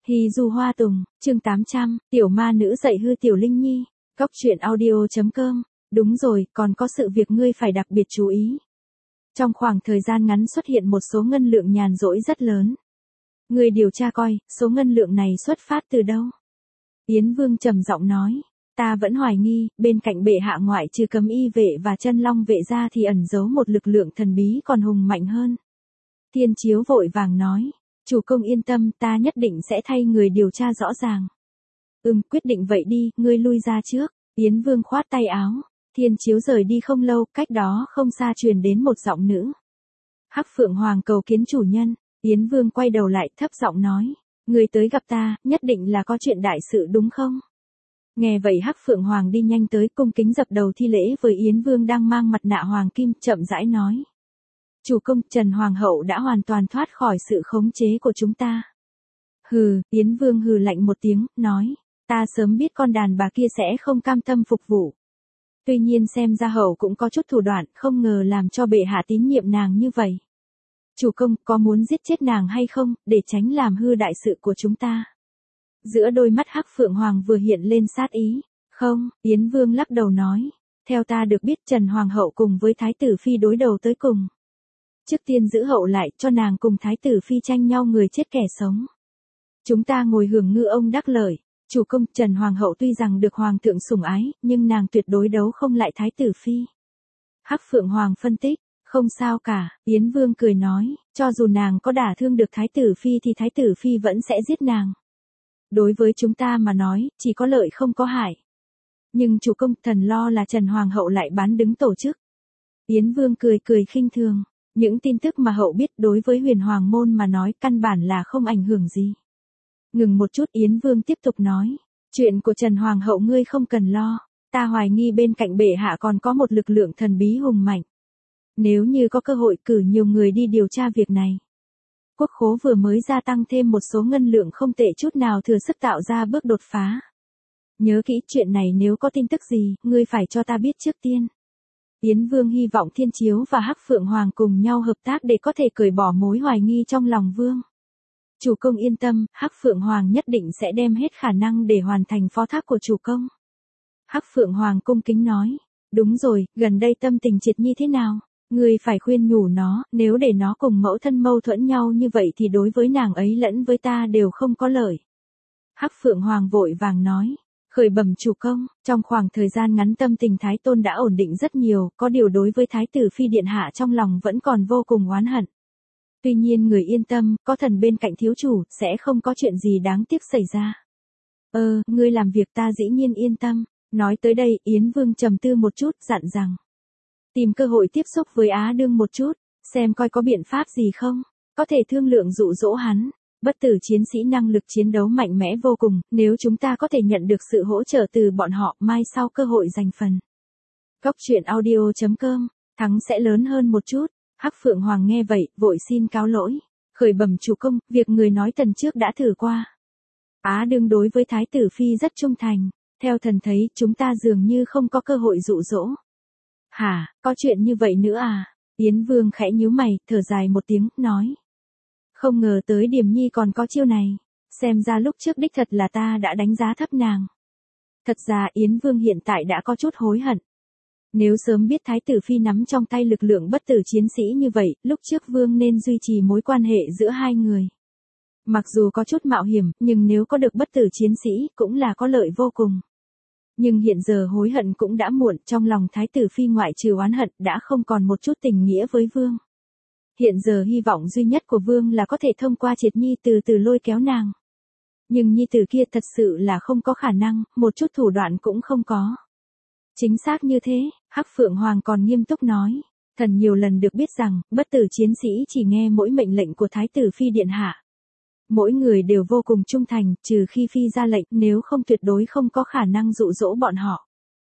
Hy du hoa tùng, chương 800, tiểu ma nữ dạy hư tiểu linh nhi. Cóc truyện audio.com. Đúng rồi, còn có sự việc ngươi phải đặc biệt chú ý. Trong khoảng thời gian ngắn xuất hiện một số ngân lượng nhàn rỗi rất lớn. Ngươi điều tra coi, số ngân lượng này xuất phát từ đâu? Yến Vương trầm giọng nói. Ta vẫn hoài nghi, bên cạnh bệ hạ ngoại trừ Cấm Y vệ và Chân Long vệ ra thì ẩn giấu một lực lượng thần bí còn hùng mạnh hơn. Thiên Chiếu vội vàng nói. Chủ công yên tâm, ta nhất định sẽ thay người điều tra rõ ràng. Quyết định vậy đi, ngươi lui ra trước. Yến Vương khoát tay áo. Thiên Chiếu rời đi không lâu, cách đó không xa truyền đến một giọng nữ. Hắc Phượng Hoàng cầu kiến chủ nhân. Yến Vương quay đầu lại thấp giọng nói. Ngươi tới gặp ta, nhất định là có chuyện đại sự đúng không? Nghe vậy Hắc Phượng Hoàng đi nhanh tới cung kính dập đầu thi lễ với Yến Vương đang mang mặt nạ hoàng kim, chậm rãi nói. Chủ công, Trần Hoàng hậu đã hoàn toàn thoát khỏi sự khống chế của chúng ta. Hừ, Yến Vương hừ lạnh một tiếng, nói. Ta sớm biết con đàn bà kia sẽ không cam tâm phục vụ. Tuy nhiên xem ra hậu cũng có chút thủ đoạn, không ngờ làm cho bệ hạ tín nhiệm nàng như vậy. Chủ công, có muốn giết chết nàng hay không, để tránh làm hư đại sự của chúng ta? Giữa đôi mắt Hắc Phượng Hoàng vừa hiện lên sát ý. Không, Yến Vương lắc đầu nói. Theo ta được biết Trần Hoàng hậu cùng với Thái tử Phi đối đầu tới cùng. Trước tiên giữ hậu lại, cho nàng cùng Thái tử Phi tranh nhau người chết kẻ sống. Chúng ta ngồi hưởng ngư ông đắc lợi. Chủ công, Trần Hoàng hậu tuy rằng được Hoàng thượng sủng ái, nhưng nàng tuyệt đối đấu không lại Thái tử Phi. Hắc Phượng Hoàng phân tích. Không sao cả, Yến Vương cười nói, cho dù nàng có đả thương được Thái tử Phi thì Thái tử Phi vẫn sẽ giết nàng. Đối với chúng ta mà nói, chỉ có lợi không có hại. Nhưng chủ công, thần lo là Trần Hoàng hậu lại bán đứng tổ chức. Yến Vương cười khinh thường. Những tin tức mà hậu biết đối với Huyền Hoàng môn mà nói căn bản là không ảnh hưởng gì. Ngừng một chút Yến Vương tiếp tục nói. Chuyện của Trần Hoàng hậu ngươi không cần lo. Ta hoài nghi bên cạnh bệ hạ còn có một lực lượng thần bí hùng mạnh. Nếu như có cơ hội cử nhiều người đi điều tra việc này. Quốc khố vừa mới gia tăng thêm một số ngân lượng không tệ chút nào, thừa sức tạo ra bước đột phá. Nhớ kỹ chuyện này, nếu có tin tức gì, ngươi phải cho ta biết trước tiên. Yến Vương hy vọng Thiên Chiếu và Hắc Phượng Hoàng cùng nhau hợp tác để có thể cởi bỏ mối hoài nghi trong lòng Vương. Chủ công yên tâm, Hắc Phượng Hoàng nhất định sẽ đem hết khả năng để hoàn thành phó thác của chủ công. Hắc Phượng Hoàng cung kính nói. Đúng rồi, gần đây tâm tình Triệt Nhi thế nào? Ngươi phải khuyên nhủ nó, nếu để nó cùng mẫu thân mâu thuẫn nhau như vậy thì đối với nàng ấy lẫn với ta đều không có lợi. Hắc Phượng Hoàng vội vàng nói. Khởi bẩm chủ công, trong khoảng thời gian ngắn tâm tình Thái Tôn đã ổn định rất nhiều, có điều đối với Thái tử Phi điện hạ trong lòng vẫn còn vô cùng oán hận. Tuy nhiên người yên tâm, có thần bên cạnh thiếu chủ, sẽ không có chuyện gì đáng tiếc xảy ra. Ngươi làm việc ta dĩ nhiên yên tâm. Nói tới đây, Yến Vương trầm tư một chút, dặn rằng. Tìm cơ hội tiếp xúc với Á Đương một chút, xem coi có biện pháp gì không, có thể thương lượng dụ dỗ hắn. Bất tử chiến sĩ năng lực chiến đấu mạnh mẽ vô cùng, nếu chúng ta có thể nhận được sự hỗ trợ từ bọn họ, mai sau cơ hội giành phần. Cóc truyện audio.com, thắng sẽ lớn hơn một chút. Hắc Phượng Hoàng nghe vậy, vội xin cáo lỗi. Khởi bẩm chủ công, việc người nói tần trước đã thử qua. Á Đương đối với Thái tử Phi rất trung thành, theo thần thấy chúng ta dường như không có cơ hội dụ dỗ. Hả, có chuyện như vậy nữa à? Yến Vương khẽ nhíu mày, thở dài một tiếng, nói. Không ngờ tới Điềm Nhi còn có chiêu này. Xem ra lúc trước đích thật là ta đã đánh giá thấp nàng. Thật ra Yến Vương hiện tại đã có chút hối hận. Nếu sớm biết Thái tử Phi nắm trong tay lực lượng bất tử chiến sĩ như vậy, lúc trước Vương nên duy trì mối quan hệ giữa hai người. Mặc dù có chút mạo hiểm, nhưng nếu có được bất tử chiến sĩ, cũng là có lợi vô cùng. Nhưng hiện giờ hối hận cũng đã muộn, trong lòng Thái tử Phi ngoại trừ oán hận, đã không còn một chút tình nghĩa với Vương. Hiện giờ hy vọng duy nhất của Vương là có thể thông qua Triệt Nhi từ từ lôi kéo nàng. Nhưng Nhi tử kia thật sự là không có khả năng, một chút thủ đoạn cũng không có. Chính xác như thế, Hắc Phượng Hoàng còn nghiêm túc nói. Thần nhiều lần được biết rằng, bất tử chiến sĩ chỉ nghe mỗi mệnh lệnh của Thái tử Phi điện hạ. Mỗi người đều vô cùng trung thành, trừ khi Phi ra lệnh, nếu không tuyệt đối không có khả năng dụ dỗ bọn họ.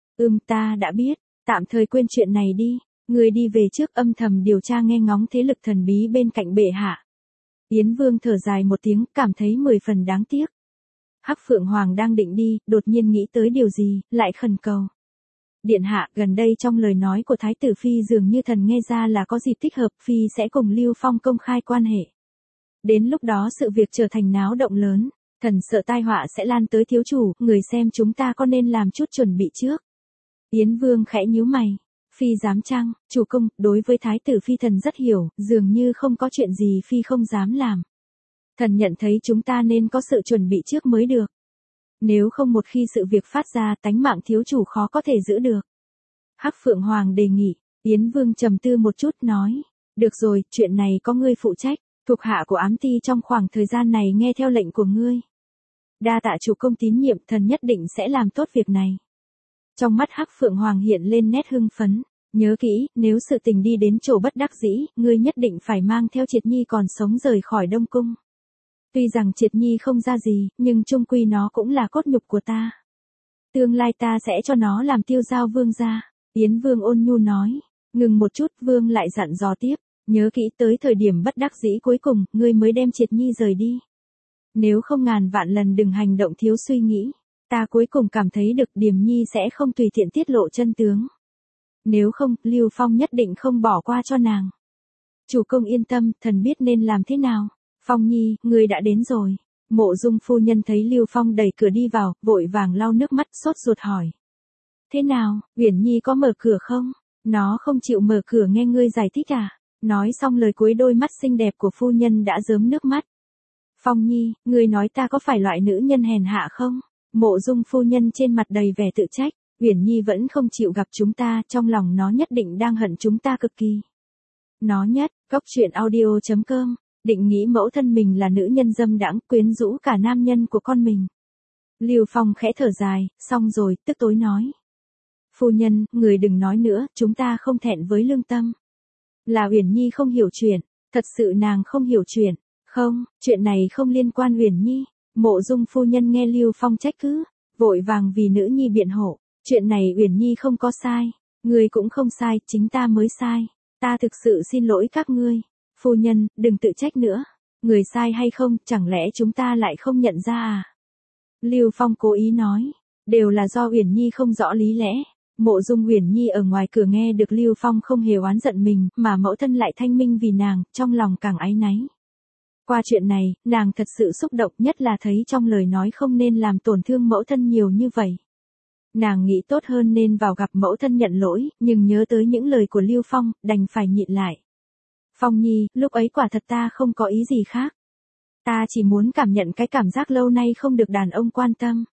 Ta đã biết, tạm thời quên chuyện này đi. Người đi về trước, âm thầm điều tra nghe ngóng thế lực thần bí bên cạnh bệ hạ. Yến Vương thở dài một tiếng, cảm thấy 10 phần đáng tiếc. Hắc Phượng Hoàng đang định đi, đột nhiên nghĩ tới điều gì, lại khẩn cầu. Điện hạ, gần đây trong lời nói của Thái tử Phi dường như thần nghe ra là có dịp thích hợp, Phi sẽ cùng Lưu Phong công khai quan hệ. Đến lúc đó sự việc trở thành náo động lớn. Thần sợ tai họa sẽ lan tới thiếu chủ, người xem chúng ta có nên làm chút chuẩn bị trước. Yến Vương khẽ nhíu mày. Phi dám chăng, chủ công, đối với thái tử phi thần rất hiểu, dường như không có chuyện gì phi không dám làm. Thần nhận thấy chúng ta nên có sự chuẩn bị trước mới được. Nếu không một khi sự việc phát ra tánh mạng thiếu chủ khó có thể giữ được. Hắc Phượng Hoàng đề nghị, Yến Vương trầm tư một chút nói. Được rồi, chuyện này có ngươi phụ trách, thuộc hạ của ám ty trong khoảng thời gian này nghe theo lệnh của ngươi. Đa tạ chủ công tín nhiệm, thần nhất định sẽ làm tốt việc này. Trong mắt Hắc Phượng Hoàng hiện lên nét hưng phấn. Nhớ kỹ, nếu sự tình đi đến chỗ bất đắc dĩ, ngươi nhất định phải mang theo Triệt Nhi còn sống rời khỏi Đông Cung. Tuy rằng Triệt Nhi không ra gì, nhưng chung quy nó cũng là cốt nhục của ta. Tương lai ta sẽ cho nó làm tiêu giao vương gia. Yến Vương ôn nhu nói. Ngừng một chút, Vương lại dặn dò tiếp. Nhớ kỹ tới thời điểm bất đắc dĩ cuối cùng, ngươi mới đem Triệt Nhi rời đi. Nếu không ngàn vạn lần đừng hành động thiếu suy nghĩ. Ta cuối cùng cảm thấy được Điềm Nhi sẽ không tùy tiện tiết lộ chân tướng. Nếu không, Lưu Phong nhất định không bỏ qua cho nàng. Chủ công yên tâm, thần biết nên làm thế nào. Phong Nhi, ngươi đã đến rồi. Mộ Dung phu nhân thấy Lưu Phong đẩy cửa đi vào, vội vàng lau nước mắt, sốt ruột hỏi. Thế nào, Uyển Nhi có mở cửa không? Nó không chịu mở cửa nghe ngươi giải thích à? Nói xong lời cuối đôi mắt xinh đẹp của phu nhân đã rớm nước mắt. Phong Nhi, ngươi nói ta có phải loại nữ nhân hèn hạ không? Mộ Dung phu nhân trên mặt đầy vẻ tự trách. Uyển Nhi vẫn không chịu gặp chúng ta, trong lòng nó nhất định đang hận chúng ta cực kỳ. Nó nhất, goctruyện.audio.com, định nghĩ mẫu thân mình là nữ nhân dâm đãng, quyến rũ cả nam nhân của con mình. Lưu Phong khẽ thở dài, xong rồi, tức tối nói. Phu nhân, người đừng nói nữa, chúng ta không thẹn với lương tâm. Là Uyển Nhi không hiểu chuyện, thật sự nàng không hiểu chuyện. Không, chuyện này không liên quan Uyển Nhi. Mộ Dung phu nhân nghe Lưu Phong trách cứ, vội vàng vì nữ nhi biện hộ. Chuyện này Uyển Nhi không có sai, ngươi cũng không sai, chính ta mới sai. Ta thực sự xin lỗi các ngươi. Phu nhân, đừng tự trách nữa. Người sai hay không, chẳng lẽ chúng ta lại không nhận ra à? Lưu Phong cố ý nói, đều là do Uyển Nhi không rõ lý lẽ. Mộ Dung Uyển Nhi ở ngoài cửa nghe được Lưu Phong không hề oán giận mình, mà mẫu thân lại thanh minh vì nàng, trong lòng càng áy náy. Qua chuyện này, nàng thật sự xúc động, nhất là thấy trong lời nói không nên làm tổn thương mẫu thân nhiều như vậy. Nàng nghĩ tốt hơn nên vào gặp mẫu thân nhận lỗi, nhưng nhớ tới những lời của Lưu Phong, đành phải nhịn lại. Phong Nhi, lúc ấy quả thật ta không có ý gì khác. Ta chỉ muốn cảm nhận cái cảm giác lâu nay không được đàn ông quan tâm.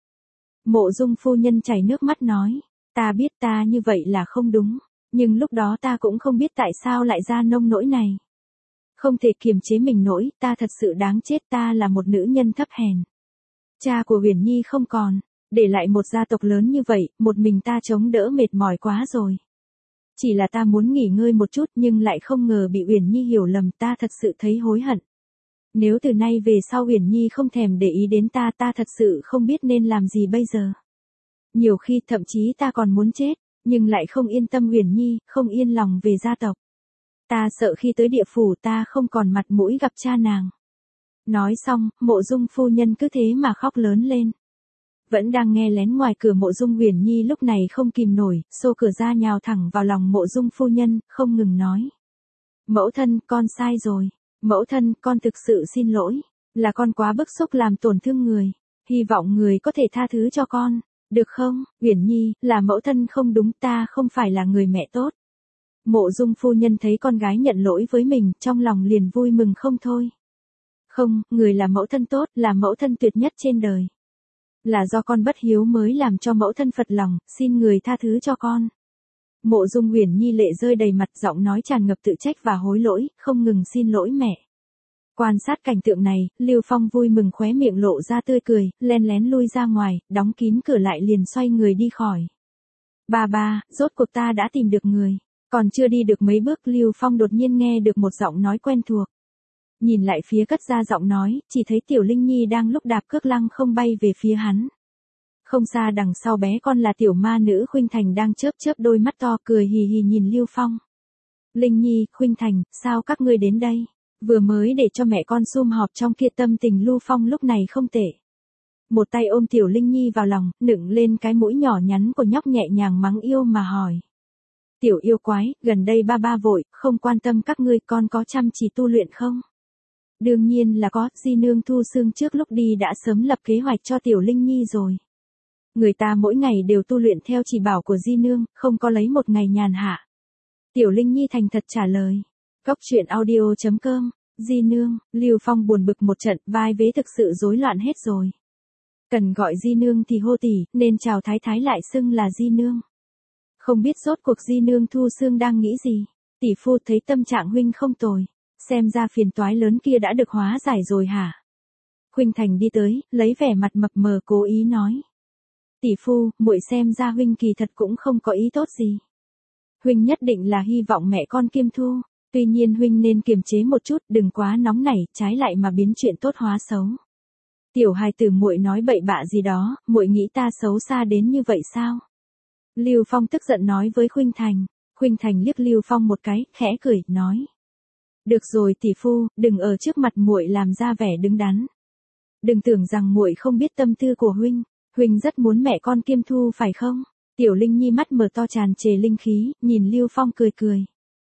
Mộ Dung phu nhân chảy nước mắt nói, ta biết ta như vậy là không đúng, nhưng lúc đó ta cũng không biết tại sao lại ra nông nỗi này. Không thể kiềm chế mình nổi, ta thật sự đáng chết, ta là một nữ nhân thấp hèn. Cha của Uyển Nhi không còn, để lại một gia tộc lớn như vậy, một mình ta chống đỡ mệt mỏi quá rồi. Chỉ là ta muốn nghỉ ngơi một chút nhưng lại không ngờ bị Uyển Nhi hiểu lầm, ta thật sự thấy hối hận. Nếu từ nay về sau Uyển Nhi không thèm để ý đến ta, ta thật sự không biết nên làm gì bây giờ. Nhiều khi thậm chí ta còn muốn chết, nhưng lại không yên tâm Uyển Nhi, không yên lòng về gia tộc. Ta sợ khi tới địa phủ ta không còn mặt mũi gặp cha nàng. Nói xong, Mộ Dung phu nhân cứ thế mà khóc lớn lên. Vẫn đang nghe lén ngoài cửa Mộ Dung Uyển Nhi lúc này không kìm nổi, xô cửa ra nhào thẳng vào lòng Mộ Dung phu nhân, không ngừng nói. Mẫu thân, con sai rồi. Mẫu thân, con thực sự xin lỗi. Là con quá bức xúc làm tổn thương người. Hy vọng người có thể tha thứ cho con. Được không, Uyển Nhi, là mẫu thân không đúng, ta không phải là người mẹ tốt. Mộ Dung phu nhân thấy con gái nhận lỗi với mình, trong lòng liền vui mừng không thôi. Không, người là mẫu thân tốt, là mẫu thân tuyệt nhất trên đời. Là do con bất hiếu mới làm cho mẫu thân phật lòng, xin người tha thứ cho con. Mộ Dung Uyển Nhi lệ rơi đầy mặt, giọng nói tràn ngập tự trách và hối lỗi, không ngừng xin lỗi mẹ. Quan sát cảnh tượng này, Lưu Phong vui mừng khóe miệng lộ ra tươi cười, len lén lui ra ngoài, đóng kín cửa lại liền xoay người đi khỏi. Ba, rốt cuộc ta đã tìm được người. Còn chưa đi được mấy bước Lưu Phong đột nhiên nghe được một giọng nói quen thuộc. Nhìn lại phía cất ra giọng nói, chỉ thấy Tiểu Linh Nhi đang lúc đạp cước lăng không bay về phía hắn. Không xa đằng sau bé con là tiểu ma nữ Khuynh Thành đang chớp chớp đôi mắt to cười hì hì nhìn Lưu Phong. Linh Nhi, Khuynh Thành, sao các ngươi đến đây? Vừa mới để cho mẹ con sum họp trong kia tâm tình Lưu Phong lúc này không tệ. Một tay ôm Tiểu Linh Nhi vào lòng, nựng lên cái mũi nhỏ nhắn của nhóc nhẹ nhàng mắng yêu mà hỏi. Tiểu yêu quái, gần đây ba vội, không quan tâm các ngươi, con có chăm chỉ tu luyện không? Đương nhiên là có, Di nương Thu Xương trước lúc đi đã sớm lập kế hoạch cho Tiểu Linh Nhi rồi. Người ta mỗi ngày đều tu luyện theo chỉ bảo của Di nương, không có lấy một ngày nhàn hạ. Tiểu Linh Nhi thành thật trả lời. Cốc truyện audio.com, Di nương, Lưu Phong buồn bực một trận, vai vế thực sự rối loạn hết rồi. Cần gọi Di nương thì hô tỷ, nên chào thái thái lại xưng là Di nương. Không biết rốt cuộc Di nương Thu Xương đang nghĩ gì. Tỷ phu thấy tâm trạng huynh không tồi, xem ra phiền toái lớn kia đã được hóa giải rồi hả? Khuynh Thành đi tới, lấy vẻ mặt mập mờ cố ý nói. Tỷ phu, muội xem ra huynh kỳ thật cũng không có ý tốt gì. Huynh nhất định là hy vọng mẹ con kiêm thu, tuy nhiên huynh nên kiềm chế một chút, đừng quá nóng nảy, trái lại mà biến chuyện tốt hóa xấu. Tiểu hài tử muội nói bậy bạ gì đó, muội nghĩ ta xấu xa đến như vậy sao? Lưu Phong tức giận nói với Khuynh Thành. Khuynh Thành liếc Lưu Phong một cái, khẽ cười, nói. Được rồi tỷ phu, đừng ở trước mặt muội làm ra vẻ đứng đắn. Đừng tưởng rằng muội không biết tâm tư của huynh, huynh rất muốn mẹ con kiêm thu phải không? Tiểu Linh Nhi mắt mở to tràn trề linh khí, nhìn Lưu Phong cười cười.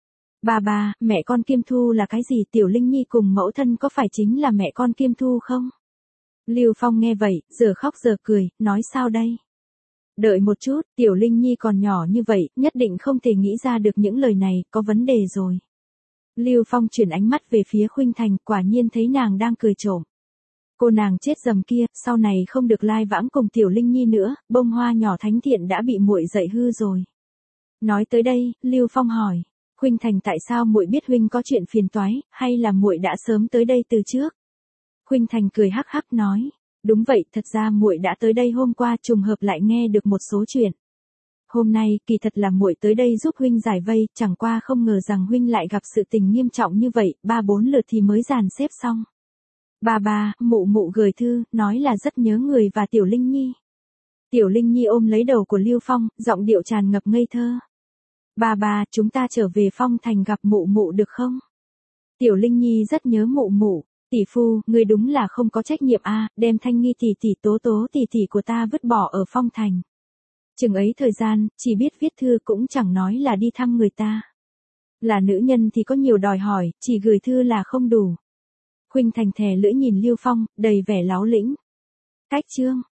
Bà, mẹ con kiêm thu là cái gì? Tiểu Linh Nhi cùng mẫu thân có phải chính là mẹ con kiêm thu không? Lưu Phong nghe vậy, giờ khóc giờ cười, nói sao đây? Đợi một chút, Tiểu Linh Nhi còn nhỏ như vậy, nhất định không thể nghĩ ra được những lời này, có vấn đề rồi. Lưu Phong chuyển ánh mắt về phía Khuynh Thành, quả nhiên thấy nàng đang cười trộm. Cô nàng chết dầm kia, sau này không được lai vãng cùng Tiểu Linh Nhi nữa, bông hoa nhỏ thánh thiện đã bị muội dạy hư rồi. Nói tới đây, Lưu Phong hỏi, Khuynh Thành tại sao muội biết huynh có chuyện phiền toái, hay là muội đã sớm tới đây từ trước? Khuynh Thành cười hắc hắc nói. Đúng vậy, thật ra muội đã tới đây hôm qua trùng hợp lại nghe được một số chuyện. Hôm nay, kỳ thật là muội tới đây giúp huynh giải vây, chẳng qua không ngờ rằng huynh lại gặp sự tình nghiêm trọng như vậy, 3-4 lượt thì mới dàn xếp xong. Bà, mụ gửi thư, nói là rất nhớ người và Tiểu Linh Nhi. Tiểu Linh Nhi ôm lấy đầu của Lưu Phong, giọng điệu tràn ngập ngây thơ. Bà, chúng ta trở về Phong Thành gặp mụ được không? Tiểu Linh Nhi rất nhớ mụ. Tỷ phu, ngươi đúng là không có trách nhiệm a, đem Thanh Nghi tỷ tố tỷ của ta vứt bỏ ở Phong Thành. Chừng ấy thời gian, chỉ biết viết thư cũng chẳng nói là đi thăm người ta. Là nữ nhân thì có nhiều đòi hỏi, chỉ gửi thư là không đủ. Khuynh Thành thè lưỡi nhìn Lưu Phong, đầy vẻ láo lĩnh. Cách chương.